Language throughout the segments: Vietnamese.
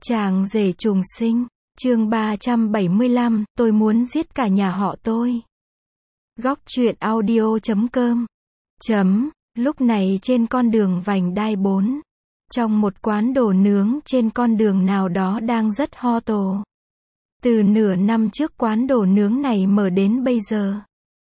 Chàng rể trùng sinh, chương 375, tôi muốn giết cả nhà họ tôi. Góc truyện audio.com. Lúc này trên con đường vành đai 4, trong một quán đồ nướng trên con đường nào đó đang rất hot. Từ nửa năm trước quán đồ nướng này mở đến bây giờ.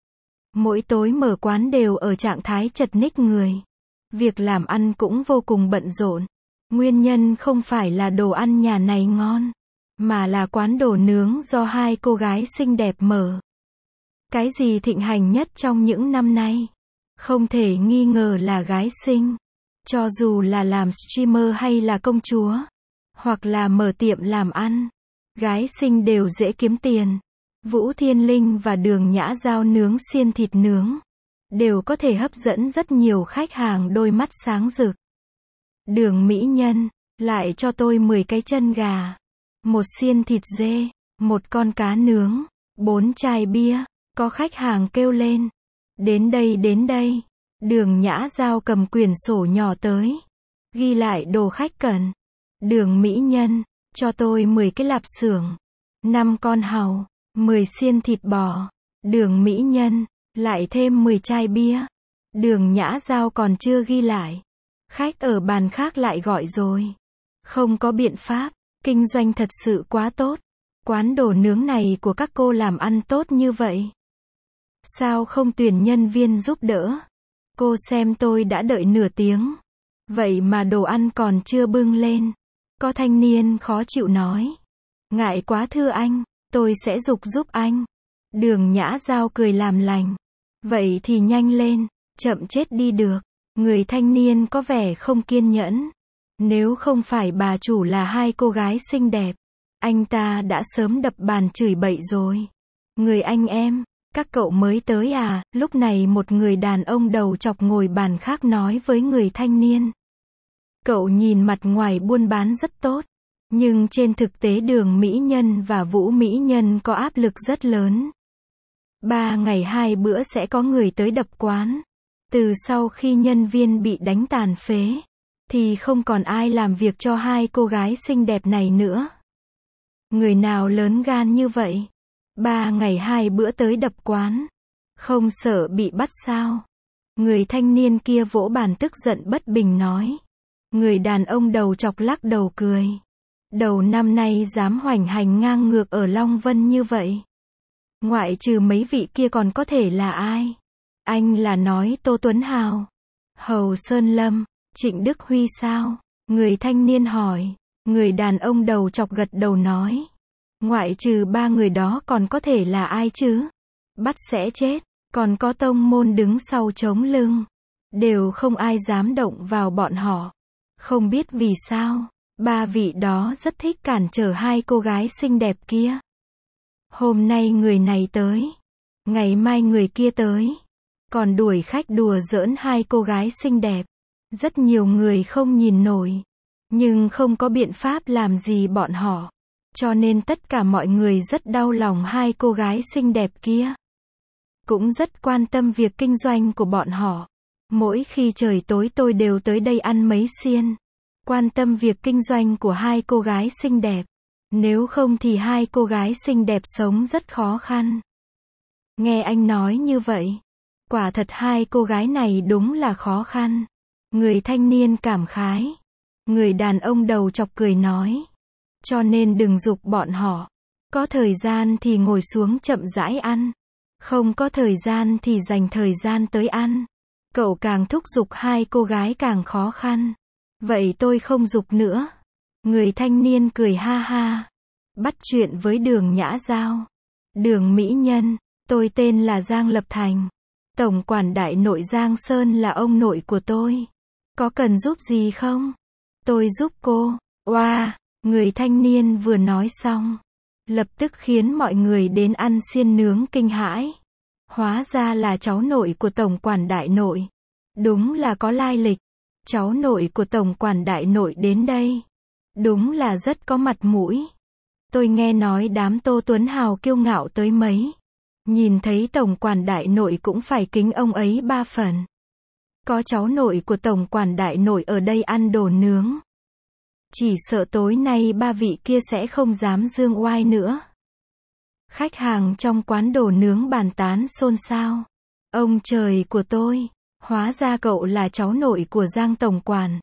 Mỗi tối mở quán đều ở trạng thái chật ních người. Việc làm ăn cũng vô cùng bận rộn. Nguyên nhân không phải là đồ ăn nhà này ngon, mà là quán đồ nướng do hai cô gái xinh đẹp mở. Cái gì thịnh hành nhất trong những năm nay? Không thể nghi ngờ là gái xinh. Cho dù là làm streamer hay là công chúa, hoặc là mở tiệm làm ăn, gái xinh đều dễ kiếm tiền. Vũ Thiên Linh và Đường Nhã Giao nướng xiên thịt nướng, đều có thể hấp dẫn rất nhiều khách hàng đôi mắt sáng rực. Đường mỹ nhân, lại cho tôi 10 cái chân gà, một xiên thịt dê, một con cá nướng, 4 chai bia, có khách hàng kêu lên. Đến đây. Đường Nhã Giao cầm quyển sổ nhỏ tới, ghi lại đồ khách cần. Đường mỹ nhân, cho tôi 10 cái lạp xưởng, 5 con hàu, 10 xiên thịt bò. Đường mỹ nhân, lại thêm 10 chai bia. Đường Nhã Giao còn chưa ghi lại. Khách ở bàn khác lại gọi rồi. Không có biện pháp, kinh doanh thật sự quá tốt. Quán đồ nướng này của các cô làm ăn tốt như vậy. Sao không tuyển nhân viên giúp đỡ? Cô xem tôi đã đợi nửa tiếng. Vậy mà đồ ăn còn chưa bưng lên. Có thanh niên khó chịu nói. Ngại quá thưa anh, tôi sẽ giúp anh. Đường Nhã Giao cười làm lành. Vậy thì nhanh lên, chậm chết đi được. Người thanh niên có vẻ không kiên nhẫn. Nếu không phải bà chủ là hai cô gái xinh đẹp, anh ta đã sớm đập bàn chửi bậy rồi. Người anh em, các cậu mới tới à? Lúc này một người đàn ông đầu chọc ngồi bàn khác nói với người thanh niên. Cậu nhìn mặt ngoài buôn bán rất tốt, nhưng trên thực tế Đường mỹ nhân và Vũ mỹ nhân có áp lực rất lớn. 3 ngày 2 bữa sẽ có người tới đập quán. Từ sau khi nhân viên bị đánh tàn phế, thì không còn ai làm việc cho hai cô gái xinh đẹp này nữa. Người nào lớn gan như vậy? 3 ngày 2 bữa tới đập quán. Không sợ bị bắt sao? Người thanh niên kia vỗ bàn tức giận bất bình nói. Người đàn ông đầu chọc lắc đầu cười. Đầu năm nay dám hoành hành ngang ngược ở Long Vân như vậy. Ngoại trừ mấy vị kia còn có thể là ai? Anh là nói Tô Tuấn Hào, Hầu Sơn Lâm, Trịnh Đức Huy sao? Người thanh niên hỏi. Người đàn ông đầu chọc gật đầu nói. Ngoại trừ 3 người đó còn có thể là ai chứ? Bắt sẽ chết, còn có tông môn đứng sau chống lưng. Đều không ai dám động vào bọn họ. Không biết vì sao, 3 vị đó rất thích cản trở hai cô gái xinh đẹp kia. Hôm nay người này tới, ngày mai người kia tới. Còn đuổi khách đùa giỡn hai cô gái xinh đẹp. Rất nhiều người không nhìn nổi, nhưng không có biện pháp làm gì bọn họ. Cho nên tất cả mọi người rất đau lòng hai cô gái xinh đẹp kia. Cũng rất quan tâm việc kinh doanh của bọn họ. Mỗi khi trời tối tôi đều tới đây ăn mấy xiên. Quan tâm việc kinh doanh của hai cô gái xinh đẹp. Nếu không thì hai cô gái xinh đẹp sống rất khó khăn. Nghe anh nói như vậy, quả thật hai cô gái này đúng là khó khăn. Người thanh niên cảm khái. Người đàn ông đầu chọc cười nói. Cho nên đừng giục bọn họ. Có thời gian thì ngồi xuống chậm rãi ăn. Không có thời gian thì dành thời gian tới ăn. Cậu càng thúc giục hai cô gái càng khó khăn. Vậy tôi không giục nữa. Người thanh niên cười ha ha. Bắt chuyện với Đường Nhã Giao. Đường mỹ nhân, tôi tên là Giang Lập Thành. Tổng quản đại nội Giang Sơn là ông nội của tôi. Có cần giúp gì không? Tôi giúp cô. Oa, người thanh niên vừa nói xong, lập tức khiến mọi người đến ăn xiên nướng kinh hãi. Hóa ra là cháu nội của tổng quản đại nội. Đúng là có lai lịch. Cháu nội của tổng quản đại nội đến đây. Đúng là rất có mặt mũi. Tôi nghe nói đám Tô Tuấn Hào kiêu ngạo tới mấy. Nhìn thấy tổng quản đại nội cũng phải kính ông ấy 3 phần. Có cháu nội của tổng quản đại nội ở đây ăn đồ nướng. Chỉ sợ tối nay ba vị kia sẽ không dám dương oai nữa. Khách hàng trong quán đồ nướng bàn tán xôn xao. Ông trời của tôi, hóa ra cậu là cháu nội của Giang tổng quản.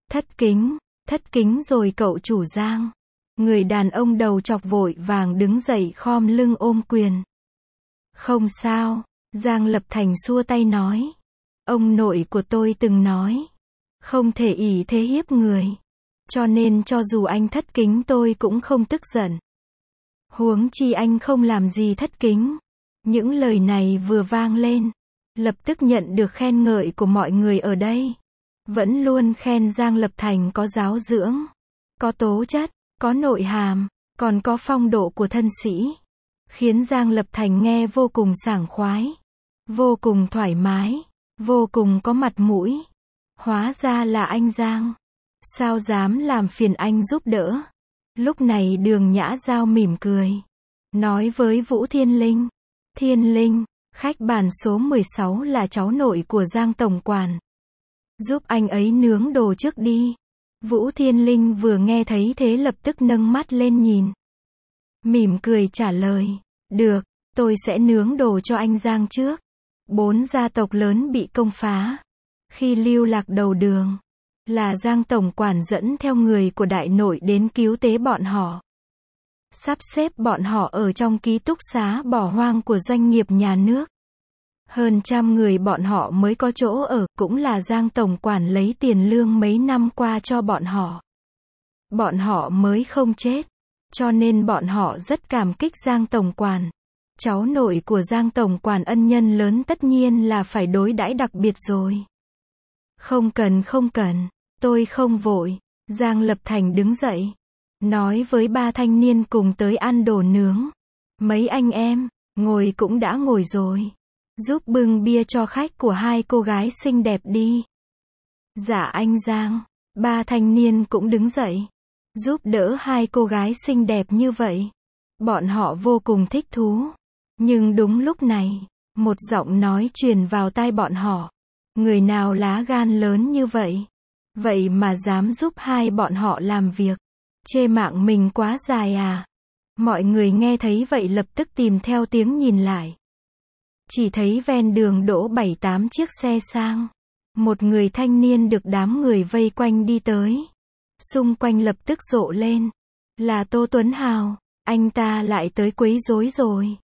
Thất kính rồi cậu chủ Giang. Người đàn ông đầu chọc vội vàng đứng dậy khom lưng ôm quyền. Không sao, Giang Lập Thành xua tay nói. Ông nội của tôi từng nói, không thể ỷ thế hiếp người. Cho nên cho dù anh thất kính tôi cũng không tức giận. Huống chi anh không làm gì thất kính. Những lời này vừa vang lên, lập tức nhận được khen ngợi của mọi người ở đây. Vẫn luôn khen Giang Lập Thành có giáo dưỡng, có tố chất, có nội hàm, còn có phong độ của thân sĩ. Khiến Giang Lập Thành nghe vô cùng sảng khoái, vô cùng thoải mái, vô cùng có mặt mũi. Hóa ra là anh Giang. Sao dám làm phiền anh giúp đỡ. Lúc này Đường Nhã Giao mỉm cười, nói với Vũ Thiên Linh. Thiên Linh, khách bàn số 16 là cháu nội của Giang tổng quản. Giúp anh ấy nướng đồ trước đi. Vũ Thiên Linh vừa nghe thấy thế lập tức nâng mắt lên nhìn. Mỉm cười trả lời. Được, tôi sẽ nướng đồ cho anh Giang trước. 4 gia tộc lớn bị công phá. Khi lưu lạc đầu đường, là Giang tổng quản dẫn theo người của đại nội đến cứu tế bọn họ. Sắp xếp bọn họ ở trong ký túc xá bỏ hoang của doanh nghiệp nhà nước. Hơn 100 người bọn họ mới có chỗ ở, cũng là Giang tổng quản lấy tiền lương mấy năm qua cho bọn họ. Bọn họ mới không chết. Cho nên bọn họ rất cảm kích Giang tổng quản. Cháu nội của Giang tổng quản ân nhân lớn tất nhiên là phải đối đãi đặc biệt rồi. Không cần, tôi không vội. Giang Lập Thành đứng dậy, nói với 3 thanh niên cùng tới ăn đồ nướng. Mấy anh em, ngồi cũng đã ngồi rồi. Giúp bưng bia cho khách của 2 cô gái xinh đẹp đi. Dạ anh Giang. 3 thanh niên cũng đứng dậy, giúp đỡ 2 cô gái xinh đẹp như vậy. Bọn họ vô cùng thích thú. Nhưng đúng lúc này, một giọng nói truyền vào tai bọn họ. Người nào lá gan lớn như vậy? Vậy mà dám giúp 2 bọn họ làm việc. Chê mạng mình quá dài à? Mọi người nghe thấy vậy lập tức tìm theo tiếng nhìn lại. Chỉ thấy ven đường đỗ 7-8 chiếc xe sang. Một người thanh niên được đám người vây quanh đi tới. Xung quanh lập tức rộ lên. Là Tô Tuấn Hào. Anh ta lại tới quấy rối rồi.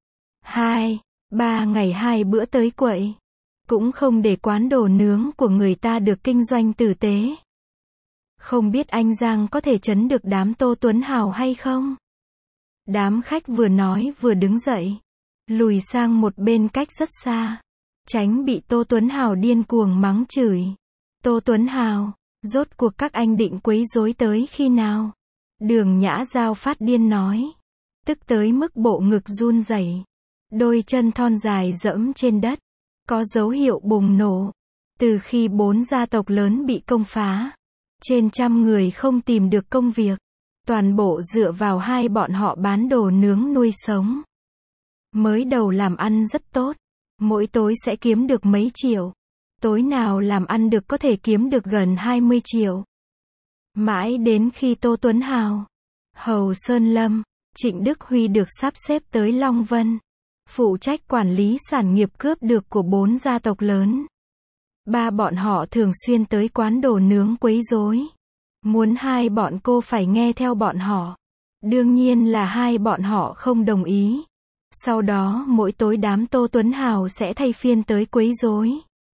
2-3 ngày 2 bữa tới quậy. Cũng không để quán đồ nướng của người ta được kinh doanh tử tế. Không biết anh Giang có thể trấn được đám Tô Tuấn Hào hay không? Đám khách vừa nói vừa đứng dậy, lùi sang một bên cách rất xa, tránh bị Tô Tuấn Hào điên cuồng mắng chửi. Tô Tuấn Hào, rốt cuộc các anh định quấy rối tới khi nào? Đường Nhã Giao phát điên nói, tức tới mức bộ ngực run rẩy, đôi chân thon dài dẫm trên đất, có dấu hiệu bùng nổ. Từ khi 4 gia tộc lớn bị công phá, trên 100 người không tìm được công việc, toàn bộ dựa vào 2 bọn họ bán đồ nướng nuôi sống. Mới đầu làm ăn rất tốt, mỗi tối sẽ kiếm được mấy triệu. Tối nào làm ăn được có thể kiếm được gần 20 triệu. Mãi đến khi Tô Tuấn Hào, Hầu Sơn Lâm, Trịnh Đức Huy được sắp xếp tới Long Vân, phụ trách quản lý sản nghiệp cướp được của 4 gia tộc lớn. 3 bọn họ thường xuyên tới quán đồ nướng quấy rối. Muốn 2 bọn cô phải nghe theo bọn họ. Đương nhiên là 2 bọn họ không đồng ý. Sau đó mỗi tối đám Tô Tuấn Hào sẽ thay phiên tới quấy rối.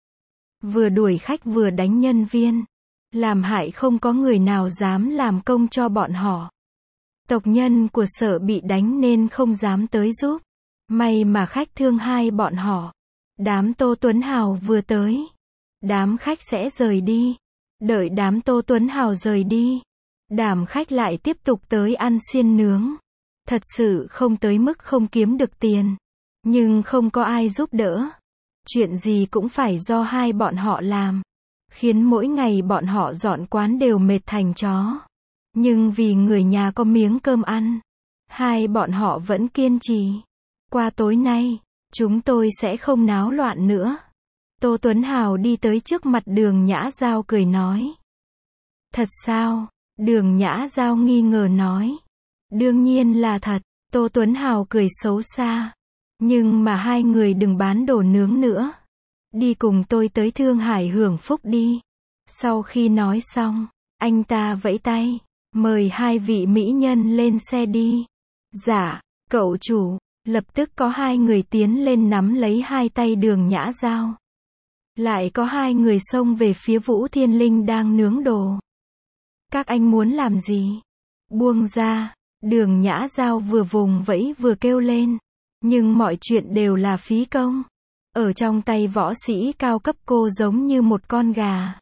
Vừa đuổi khách vừa đánh nhân viên. Làm hại không có người nào dám làm công cho bọn họ. Tộc nhân của Sở bị đánh nên không dám tới giúp. May mà khách thương 2 bọn họ. Đám Tô Tuấn Hào vừa tới, đám khách sẽ rời đi. Đợi đám Tô Tuấn Hào rời đi, đám khách lại tiếp tục tới ăn xiên nướng. Thật sự không tới mức không kiếm được tiền. Nhưng không có ai giúp đỡ. Chuyện gì cũng phải do 2 bọn họ làm. Khiến mỗi ngày bọn họ dọn quán đều mệt thành chó. Nhưng vì người nhà có miếng cơm ăn, 2 bọn họ vẫn kiên trì. Qua tối nay, chúng tôi sẽ không náo loạn nữa. Tô Tuấn Hào đi tới trước mặt Đường Nhã Giao cười nói. Thật sao? Đường Nhã Giao nghi ngờ nói. Đương nhiên là thật, Tô Tuấn Hào cười xấu xa. Nhưng mà hai người đừng bán đồ nướng nữa. Đi cùng tôi tới Thương Hải hưởng phúc đi. Sau khi nói xong, anh ta vẫy tay, mời hai vị mỹ nhân lên xe đi. Dạ, cậu chủ. Lập tức có hai người tiến lên nắm lấy hai tay Đường Nhã Giao. Lại có hai người xông về phía Vũ Thiên Linh đang nướng đồ. Các anh muốn làm gì? Buông ra. Đường Nhã Giao vừa vùng vẫy vừa kêu lên. Nhưng mọi chuyện đều là phí công. Ở trong tay võ sĩ cao cấp cô giống như một con gà.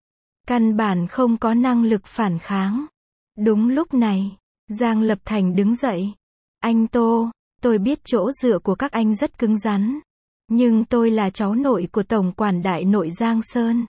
Căn bản không có năng lực phản kháng. Đúng lúc này, Giang Lập Thành đứng dậy. Anh Tô, tôi biết chỗ dựa của các anh rất cứng rắn. Nhưng tôi là cháu nội của Tổng quản Đại Nội Giang Sơn.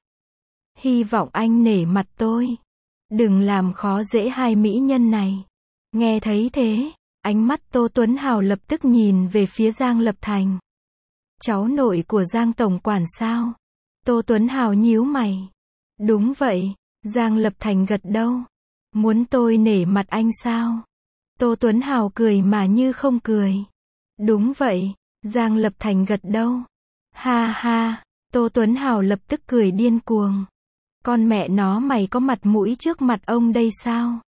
Hy vọng anh nể mặt tôi. Đừng làm khó dễ hai mỹ nhân này. Nghe thấy thế, ánh mắt Tô Tuấn Hào lập tức nhìn về phía Giang Lập Thành. Cháu nội của Giang Tổng quản sao? Tô Tuấn Hào nhíu mày. Đúng vậy, Giang Lập Thành gật đầu. Muốn tôi nể mặt anh sao? Tô Tuấn Hào cười mà như không cười. Đúng vậy, Giang Lập Thành gật đầu. Ha ha, Tô Tuấn Hào lập tức cười điên cuồng. Con mẹ nó mày có mặt mũi trước mặt ông đây sao?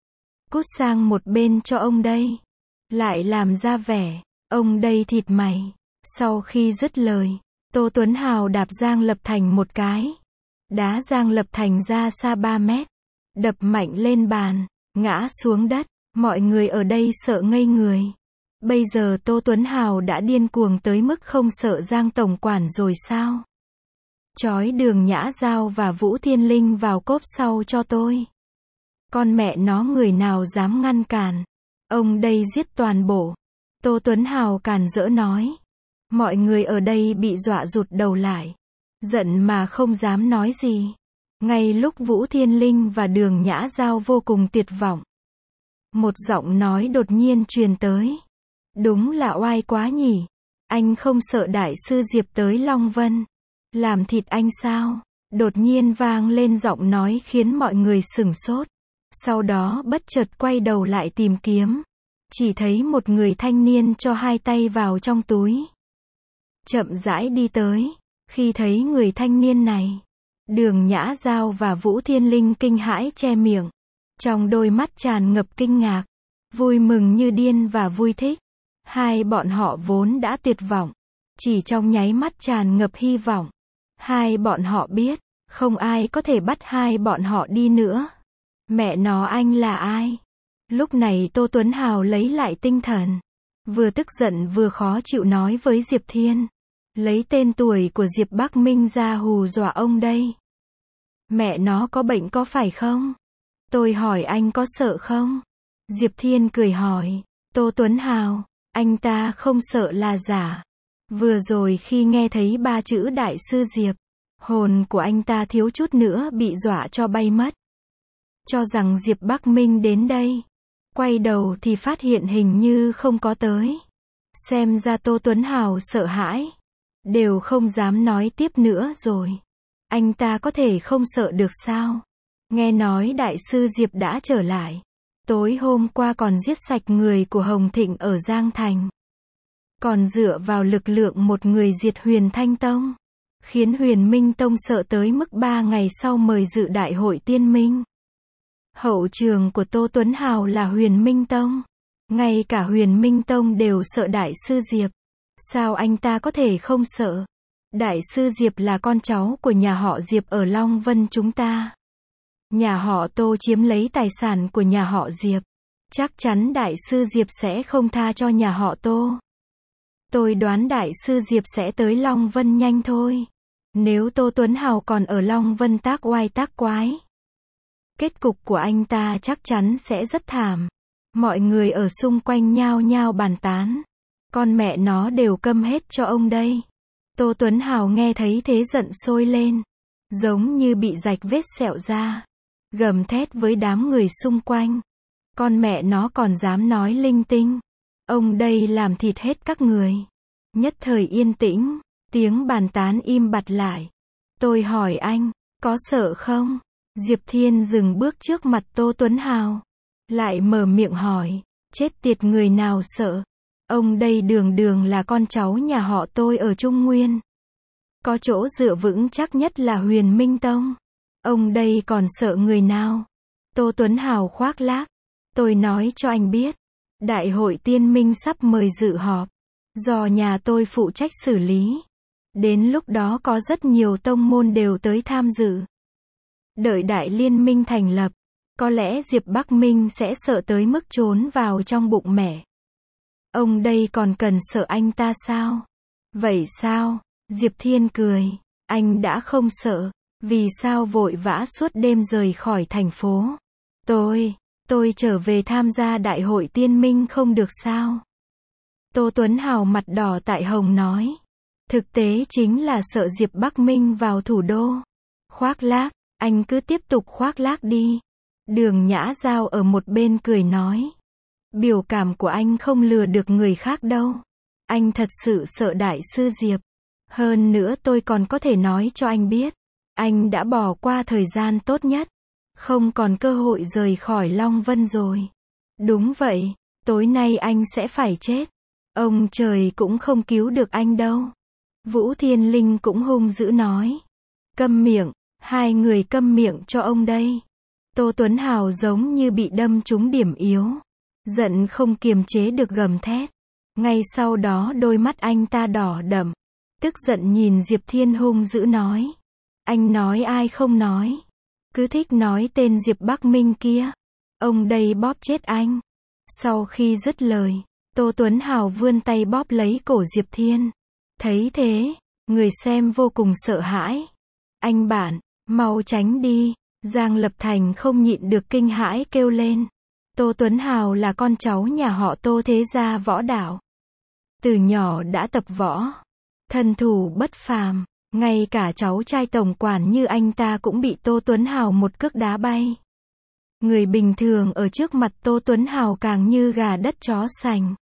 Cút sang một bên cho ông đây. Lại làm ra vẻ, ông đây thịt mày. Sau khi dứt lời, Tô Tuấn Hào đạp Giang Lập Thành một cái. Đá Giang Lập Thành ra xa 3 mét. Đập mạnh lên bàn, ngã xuống đất. Mọi người ở đây sợ ngây người. Bây giờ Tô Tuấn Hào đã điên cuồng tới mức không sợ Giang Tổng quản rồi sao? Chói Đường Nhã Giao và Vũ Thiên Linh vào cốp sau cho tôi. Con mẹ nó người nào dám ngăn cản. Ông đây giết toàn bộ. Tô Tuấn Hào càn rỡ nói. Mọi người ở đây bị dọa rụt đầu lại. Giận mà không dám nói gì. Ngay lúc Vũ Thiên Linh và Đường Nhã Giao vô cùng tuyệt vọng. Một giọng nói đột nhiên truyền tới. Đúng là oai quá nhỉ. Anh không sợ Đại sư Diệp tới Long Vân. Làm thịt anh sao? Đột nhiên vang lên giọng nói khiến mọi người sửng sốt. Sau đó bất chợt quay đầu lại tìm kiếm. Chỉ thấy một người thanh niên cho hai tay vào trong túi. Chậm rãi đi tới. Khi thấy người thanh niên này, Đường Nhã Giao và Vũ Thiên Linh kinh hãi che miệng. Trong đôi mắt tràn ngập kinh ngạc, vui mừng như điên và vui thích. Hai bọn họ vốn đã tuyệt vọng. Chỉ trong nháy mắt tràn ngập hy vọng. Hai bọn họ biết, không ai có thể bắt hai bọn họ đi nữa. Mẹ nó anh là ai? Lúc này Tô Tuấn Hào lấy lại tinh thần. Vừa tức giận vừa khó chịu nói với Diệp Thiên. Lấy tên tuổi của Diệp Bắc Minh ra hù dọa ông đây. Mẹ nó có bệnh có phải không? Tôi hỏi anh có sợ không? Diệp Thiên cười hỏi. Tô Tuấn Hào, anh ta không sợ là giả. Vừa rồi khi nghe thấy 3 chữ Đại sư Diệp, hồn của anh ta thiếu chút nữa bị dọa cho bay mất. Cho rằng Diệp Bắc Minh đến đây. Quay đầu thì phát hiện hình như không có tới. Xem ra Tô Tuấn Hào sợ hãi. Đều không dám nói tiếp nữa rồi. Anh ta có thể không sợ được sao? Nghe nói Đại sư Diệp đã trở lại. Tối hôm qua còn giết sạch người của Hồng Thịnh ở Giang Thành. Còn dựa vào lực lượng một người diệt Huyền Thanh Tông. Khiến Huyền Minh Tông sợ tới mức 3 ngày sau mời dự đại hội tiên minh. Hậu trường của Tô Tuấn Hào là Huyền Minh Tông. Ngay cả Huyền Minh Tông đều sợ Đại sư Diệp. Sao anh ta có thể không sợ? Đại sư Diệp là con cháu của nhà họ Diệp ở Long Vân chúng ta. Nhà họ Tô chiếm lấy tài sản của nhà họ Diệp. Chắc chắn Đại sư Diệp sẽ không tha cho nhà họ Tô. Tôi đoán Đại sư Diệp sẽ tới Long Vân nhanh thôi. Nếu Tô Tuấn Hào còn ở Long Vân tác oai tác quái, kết cục của anh ta chắc chắn sẽ rất thảm. Mọi người ở xung quanh nhao nhao bàn tán. Con mẹ nó đều câm hết cho ông đây. Tô Tuấn Hào nghe thấy thế giận sôi lên. Giống như bị rạch vết sẹo ra. Gầm thét với đám người xung quanh. Con mẹ nó còn dám nói linh tinh. Ông đây làm thịt hết các người. Nhất thời yên tĩnh. Tiếng bàn tán im bặt lại. Tôi hỏi anh, có sợ không? Diệp Thiên dừng bước trước mặt Tô Tuấn Hào. Lại mở miệng hỏi. Chết tiệt, người nào sợ. Ông đây đường đường là con cháu nhà họ tôi ở Trung Nguyên. Có chỗ dựa vững chắc nhất là Huyền Minh Tông. Ông đây còn sợ người nào? Tô Tuấn Hào khoác lác. Tôi nói cho anh biết. Đại hội tiên minh sắp mời dự họp. Do nhà tôi phụ trách xử lý. Đến lúc đó có rất nhiều tông môn đều tới tham dự. Đợi đại liên minh thành lập, có lẽ Diệp Bắc Minh sẽ sợ tới mức trốn vào trong bụng mẹ. Ông đây còn cần sợ anh ta sao? Vậy sao? Diệp Thiên cười. Anh đã không sợ, vì sao vội vã suốt đêm rời khỏi thành phố? Tôi trở về tham gia đại hội tiên minh không được sao? Tô Tuấn Hào mặt đỏ tại hồng nói. Thực tế chính là sợ Diệp Bắc Minh vào thủ đô. Khoác lác, anh cứ tiếp tục khoác lác đi. Đường Nhã Giao ở một bên cười nói. Biểu cảm của anh không lừa được người khác đâu. Anh thật sự sợ đại sư Diệp. Hơn nữa tôi còn có thể nói cho anh biết. Anh đã bỏ qua thời gian tốt nhất. Không còn cơ hội rời khỏi Long Vân rồi. Đúng vậy, tối nay anh sẽ phải chết. Ông trời cũng không cứu được anh đâu. Vũ Thiên Linh cũng hung dữ nói. Câm miệng, hai người câm miệng cho ông đây. Tô Tuấn Hào giống như bị đâm trúng điểm yếu. Giận không kiềm chế được gầm thét. Ngay sau đó đôi mắt anh ta đỏ đậm. Tức giận nhìn Diệp Thiên hung dữ nói. Anh nói ai không nói. Cứ thích nói tên Diệp Bắc Minh kia. Ông đây bóp chết anh. Sau khi dứt lời, Tô Tuấn Hào vươn tay bóp lấy cổ Diệp Thiên. Thấy thế, người xem vô cùng sợ hãi. Anh bạn, mau tránh đi. Giang Lập Thành không nhịn được kinh hãi kêu lên. Tô Tuấn Hào là con cháu nhà họ Tô thế gia võ đạo. Từ nhỏ đã tập võ. Thân thủ bất phàm. Ngay cả cháu trai tổng quản như anh ta cũng bị Tô Tuấn Hào một cước đá bay. Người bình thường ở trước mặt Tô Tuấn Hào càng như gà đất chó sành.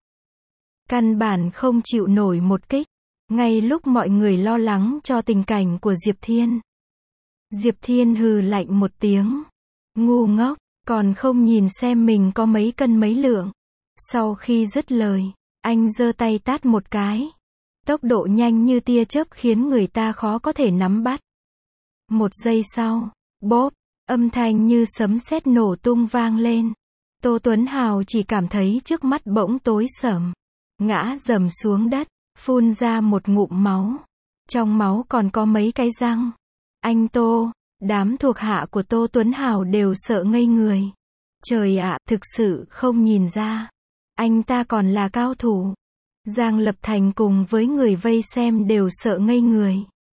Căn bản không chịu nổi một kích. Ngay lúc mọi người lo lắng cho tình cảnh của Diệp Thiên. Diệp Thiên hừ lạnh một tiếng. Ngu ngốc, còn không nhìn xem mình có mấy cân mấy lượng. Sau khi dứt lời, anh giơ tay tát một cái. Tốc độ nhanh như tia chớp khiến người ta khó có thể nắm bắt. Một giây sau, bốp, âm thanh như sấm sét nổ tung vang lên. Tô Tuấn Hào chỉ cảm thấy trước mắt bỗng tối sầm. Ngã rầm xuống đất, phun ra một ngụm máu. Trong máu còn có mấy cái răng. Anh Tô, đám thuộc hạ của Tô Tuấn Hào đều sợ ngây người. Trời ạ, thực sự không nhìn ra. Anh ta còn là cao thủ. Giang Lập Thành cùng với người vây xem đều sợ ngây người.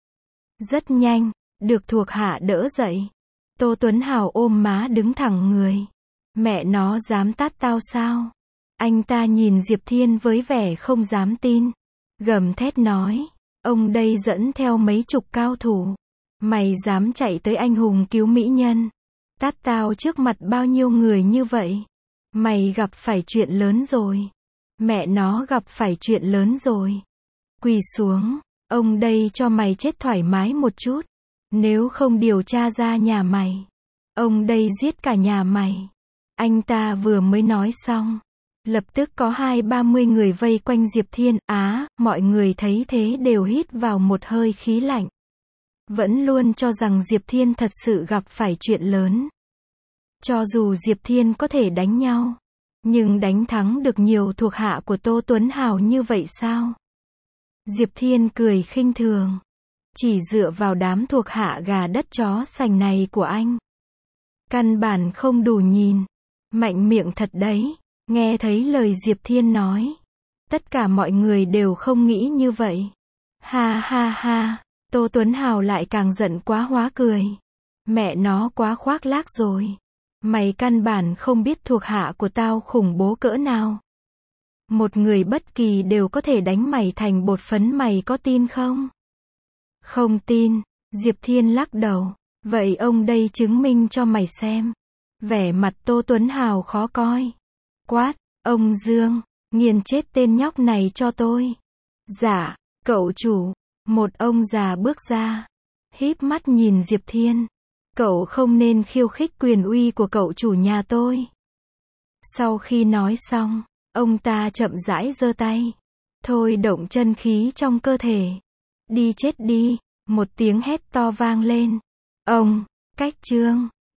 Rất nhanh, được thuộc hạ đỡ dậy. Tô Tuấn Hào ôm má đứng thẳng người. Mẹ nó dám tát tao sao? Anh ta nhìn Diệp Thiên với vẻ không dám tin. Gầm thét nói. Ông đây dẫn theo mấy chục cao thủ. Mày dám chạy tới anh hùng cứu mỹ nhân. Tát tao trước mặt bao nhiêu người như vậy. Mày gặp phải chuyện lớn rồi. Mẹ nó gặp phải chuyện lớn rồi. Quỳ xuống. Ông đây cho mày chết thoải mái một chút. Nếu không điều tra ra nhà mày. Ông đây giết cả nhà mày. Anh ta vừa mới nói xong. Lập tức có 20-30 người vây quanh Diệp Thiên. Mọi người thấy thế đều hít vào một hơi khí lạnh. Vẫn luôn cho rằng Diệp Thiên thật sự gặp phải chuyện lớn. Cho dù Diệp Thiên có thể đánh nhau. Nhưng đánh thắng được nhiều thuộc hạ của Tô Tuấn Hào như vậy sao? Diệp Thiên cười khinh thường. Chỉ dựa vào đám thuộc hạ gà đất chó sành này của anh. Căn bản không đủ nhìn. Mạnh miệng thật đấy. Nghe thấy lời Diệp Thiên nói. Tất cả mọi người đều không nghĩ như vậy. Ha ha ha. Tô Tuấn Hào lại càng giận quá hóa cười. Mẹ nó quá khoác lác rồi. Mày căn bản không biết thuộc hạ của tao khủng bố cỡ nào. Một người bất kỳ đều có thể đánh mày thành bột phấn, mày có tin không? Không tin. Diệp Thiên lắc đầu. Vậy ông đây chứng minh cho mày xem. Vẻ mặt Tô Tuấn Hào khó coi. Quát, ông Dương, nghiền chết tên nhóc này cho tôi. Dạ, cậu chủ. Một ông già bước ra. Híp mắt nhìn Diệp Thiên. Cậu không nên khiêu khích quyền uy của cậu chủ nhà tôi. Sau khi nói xong, ông ta chậm rãi giơ tay. Thôi động chân khí trong cơ thể. Đi chết đi, một tiếng hét to vang lên. Cách Trương